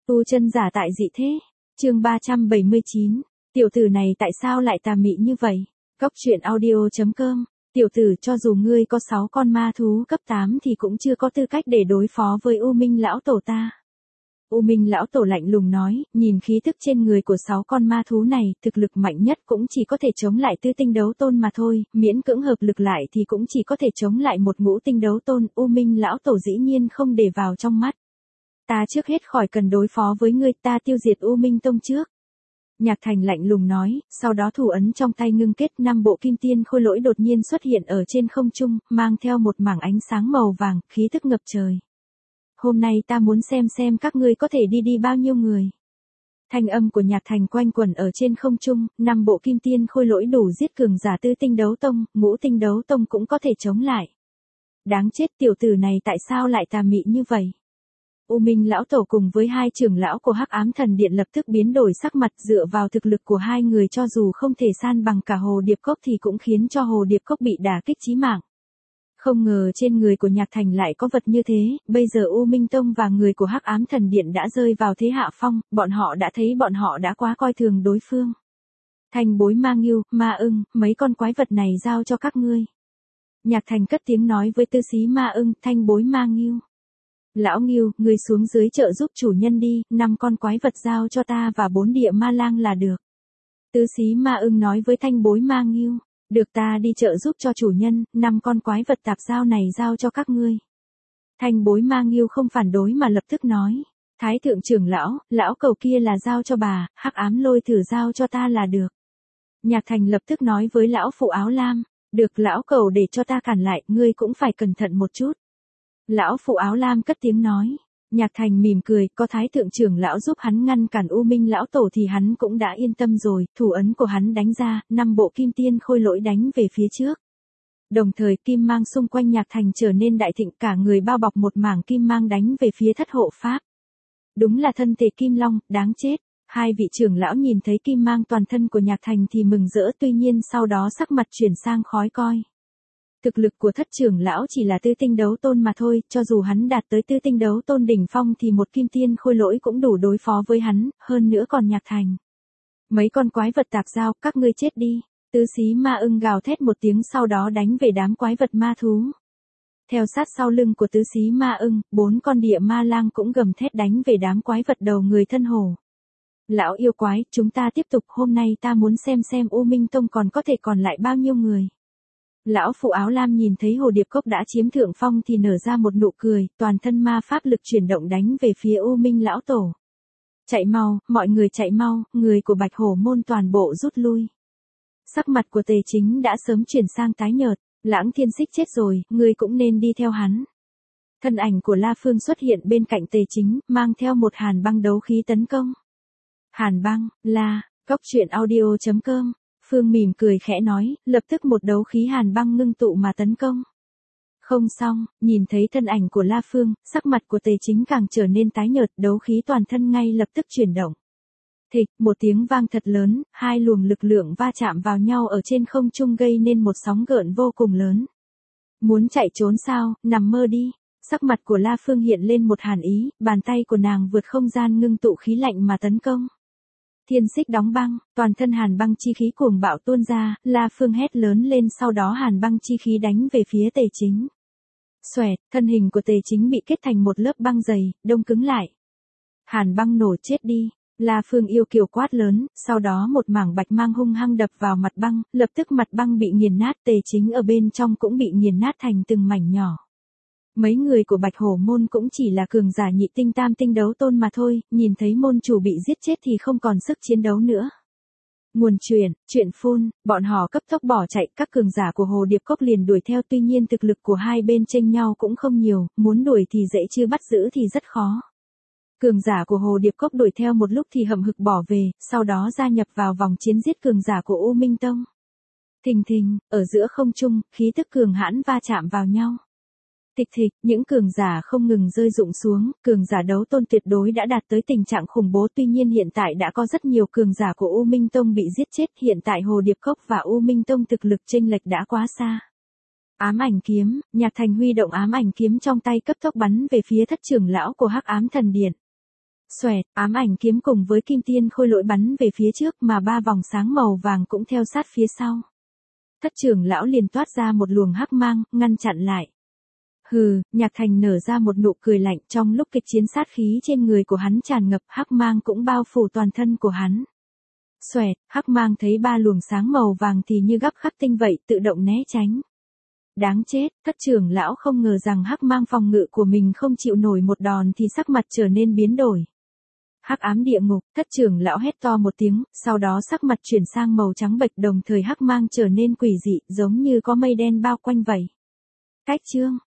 Tu chân giả tại dị thế. Chương 379. Tiểu tử này tại sao lại tà mị như vậy? Cốc truyện audio.com. Tiểu tử, cho dù ngươi có 6 con ma thú cấp 8 thì cũng chưa có tư cách để đối phó với U Minh lão tổ ta. U Minh lão tổ lạnh lùng nói, nhìn khí tức trên người của 6 con ma thú này, thực lực mạnh nhất cũng chỉ có thể chống lại tứ tinh đấu tôn mà thôi, miễn cưỡng hợp lực lại thì cũng chỉ có thể chống lại một ngũ tinh đấu tôn. U Minh lão tổ dĩ nhiên không để vào trong mắt. Ta trước hết khỏi cần đối phó với ngươi, ta tiêu diệt U Minh Tông trước. Nhạc Thành lạnh lùng nói, sau đó thủ ấn trong tay ngưng kết 5 bộ kim tiên khôi lỗi đột nhiên xuất hiện ở trên không trung, mang theo một mảng ánh sáng màu vàng, khí tức ngập trời. Hôm nay ta muốn xem các ngươi có thể đi bao nhiêu người. Thanh âm của Nhạc Thành quanh quẩn ở trên không trung, 5 bộ kim tiên khôi lỗi đủ giết cường giả tứ tinh đấu tông, ngũ tinh đấu tông cũng có thể chống lại. Đáng chết, tiểu tử này tại sao lại tà mị như vậy? U Minh lão tổ cùng với hai trưởng lão của Hắc Ám Thần Điện lập tức biến đổi sắc mặt, dựa vào thực lực của hai người cho dù không thể san bằng cả Hồ Điệp Cốc thì cũng khiến cho Hồ Điệp Cốc bị đả kích chí mạng. Không ngờ trên người của Nhạc Thành lại có vật như thế, bây giờ U Minh Tông và người của Hắc Ám Thần Điện đã rơi vào thế hạ phong, bọn họ đã thấy bọn họ đã quá coi thường đối phương. Thanh bối ma ngưu, ma ưng, mấy con quái vật này giao cho các ngươi. Nhạc Thành cất tiếng nói với tư xí ma ưng, thanh bối ma ngưu. Lão Ngưu, ngươi xuống dưới chợ giúp chủ nhân đi, 5 con quái vật giao cho ta và 4 địa ma lang là được. Tứ xí ma ưng nói với thanh bối ma Ngưu, được, ta đi chợ giúp cho chủ nhân, 5 con quái vật tạp giao này giao cho các ngươi. Thanh bối ma Ngưu không phản đối mà lập tức nói, Thái thượng trưởng lão cầu kia là giao cho bà, Hắc Ám Lôi thử giao cho ta là được. Nhạc Thành lập tức nói với lão phụ áo lam, được, lão cầu để cho ta cản lại, ngươi cũng phải cẩn thận một chút. Lão phụ áo lam cất tiếng nói. Nhạc Thành mỉm cười, có Thái thượng trưởng lão giúp hắn ngăn cản U Minh lão tổ thì hắn cũng đã yên tâm rồi, thủ ấn của hắn đánh ra, 5 bộ kim tiên khôi lỗi đánh về phía trước. Đồng thời kim mang xung quanh Nhạc Thành trở nên đại thịnh, cả người bao bọc một mảng kim mang đánh về phía thất hộ pháp. Đúng là thân thể kim long, đáng chết. Hai vị trưởng lão nhìn thấy kim mang toàn thân của Nhạc Thành thì mừng rỡ, tuy nhiên sau đó sắc mặt chuyển sang khó coi. Thực lực của thất trưởng lão chỉ là tứ tinh đấu tôn mà thôi, cho dù hắn đạt tới tứ tinh đấu tôn đỉnh phong thì một kim tiên khôi lỗi cũng đủ đối phó với hắn, hơn nữa còn Nhạc Thành. Mấy con quái vật tạp giao, các ngươi chết đi. Tứ xí ma ưng gào thét một tiếng sau đó đánh về đám quái vật ma thú. Theo sát sau lưng của tứ xí ma ưng, 4 con địa ma lang cũng gầm thét đánh về đám quái vật đầu người thân hổ. Lão yêu quái, chúng ta tiếp tục, hôm nay ta muốn xem U Minh Tông còn có thể còn lại bao nhiêu người. Lão phụ áo lam nhìn thấy Hồ Điệp Cốc đã chiếm thượng phong thì nở ra một nụ cười, toàn thân ma pháp lực chuyển động đánh về phía U Minh lão tổ. Chạy mau, mọi người chạy mau, người của Bạch Hổ môn toàn bộ rút lui. Sắc mặt của Tề Chính đã sớm chuyển sang tái nhợt, Lãng Thiên Xích chết rồi, ngươi cũng nên đi theo hắn. Thân ảnh của La Phương xuất hiện bên cạnh Tề Chính, mang theo một hàn băng đấu khí tấn công. Hàn băng, Cốc truyện audio.com. Phương mỉm cười khẽ nói, lập tức một đấu khí hàn băng ngưng tụ mà tấn công. Không xong, nhìn thấy thân ảnh của La Phương, sắc mặt của Tề Chính càng trở nên tái nhợt, đấu khí toàn thân ngay lập tức chuyển động. Thịch, một tiếng vang thật lớn, hai luồng lực lượng va chạm vào nhau ở trên không trung gây nên một sóng gợn vô cùng lớn. Muốn chạy trốn sao, nằm mơ đi. Sắc mặt của La Phương hiện lên một hàn ý, bàn tay của nàng vượt không gian ngưng tụ khí lạnh mà tấn công. Thiên xích đóng băng, toàn thân hàn băng chi khí cuồng bạo tuôn ra, La Phương hét lớn lên, sau đó hàn băng chi khí đánh về phía Tề Chính. Xoẹt, thân hình của Tề Chính bị kết thành một lớp băng dày, đông cứng lại. Hàn băng nổ, chết đi. La Phương yêu kiều quát lớn, sau đó một mảng bạch mang hung hăng đập vào mặt băng, lập tức mặt băng bị nghiền nát, Tề Chính ở bên trong cũng bị nghiền nát thành từng mảnh nhỏ. Mấy người của Bạch Hổ môn cũng chỉ là cường giả nhị tinh tam tinh đấu tôn mà thôi, nhìn thấy môn chủ bị giết chết thì không còn sức chiến đấu nữa. Nguồn chuyện phun, bọn họ cấp tốc bỏ chạy, các cường giả của Hồ Điệp Cốc liền đuổi theo, tuy nhiên thực lực của hai bên chênh nhau cũng không nhiều, muốn đuổi thì dễ chứ bắt giữ thì rất khó. Cường giả của Hồ Điệp Cốc đuổi theo một lúc thì hậm hực bỏ về, sau đó gia nhập vào vòng chiến giết cường giả của U Minh Tông. Thình thình, ở giữa không trung, khí tức cường hãn va chạm vào nhau. Tịch thịch, những cường giả không ngừng rơi rụng xuống, cường giả đấu tôn tuyệt đối đã đạt tới tình trạng khủng bố, tuy nhiên hiện tại đã có rất nhiều cường giả của U Minh Tông bị giết chết, hiện tại Hồ Điệp Cốc và U Minh Tông thực lực chênh lệch đã quá xa. Ám ảnh kiếm, Nhạc Thành huy động ám ảnh kiếm trong tay cấp tốc bắn về phía thất trưởng lão của Hắc Ám Thần Điện. Xoẹt, ám ảnh kiếm cùng với kim tiên khôi lỗi bắn về phía trước mà ba vòng sáng màu vàng cũng theo sát phía sau. Thất trưởng lão liền toát ra một luồng hắc mang, ngăn chặn lại. Hừ, Nhạc Thành nở ra một nụ cười lạnh, trong lúc kịch chiến sát khí trên người của hắn tràn ngập, hắc mang cũng bao phủ toàn thân của hắn. Xoẹt, hắc mang thấy ba luồng sáng màu vàng thì như gắp khắc tinh vậy, tự động né tránh. Đáng chết, thất trưởng lão không ngờ rằng hắc mang phòng ngự của mình không chịu nổi một đòn thì sắc mặt trở nên biến đổi. Hắc ám địa ngục, thất trưởng lão hét to một tiếng, sau đó sắc mặt chuyển sang màu trắng bệch, đồng thời hắc mang trở nên quỷ dị, giống như có mây đen bao quanh vậy. Cách chương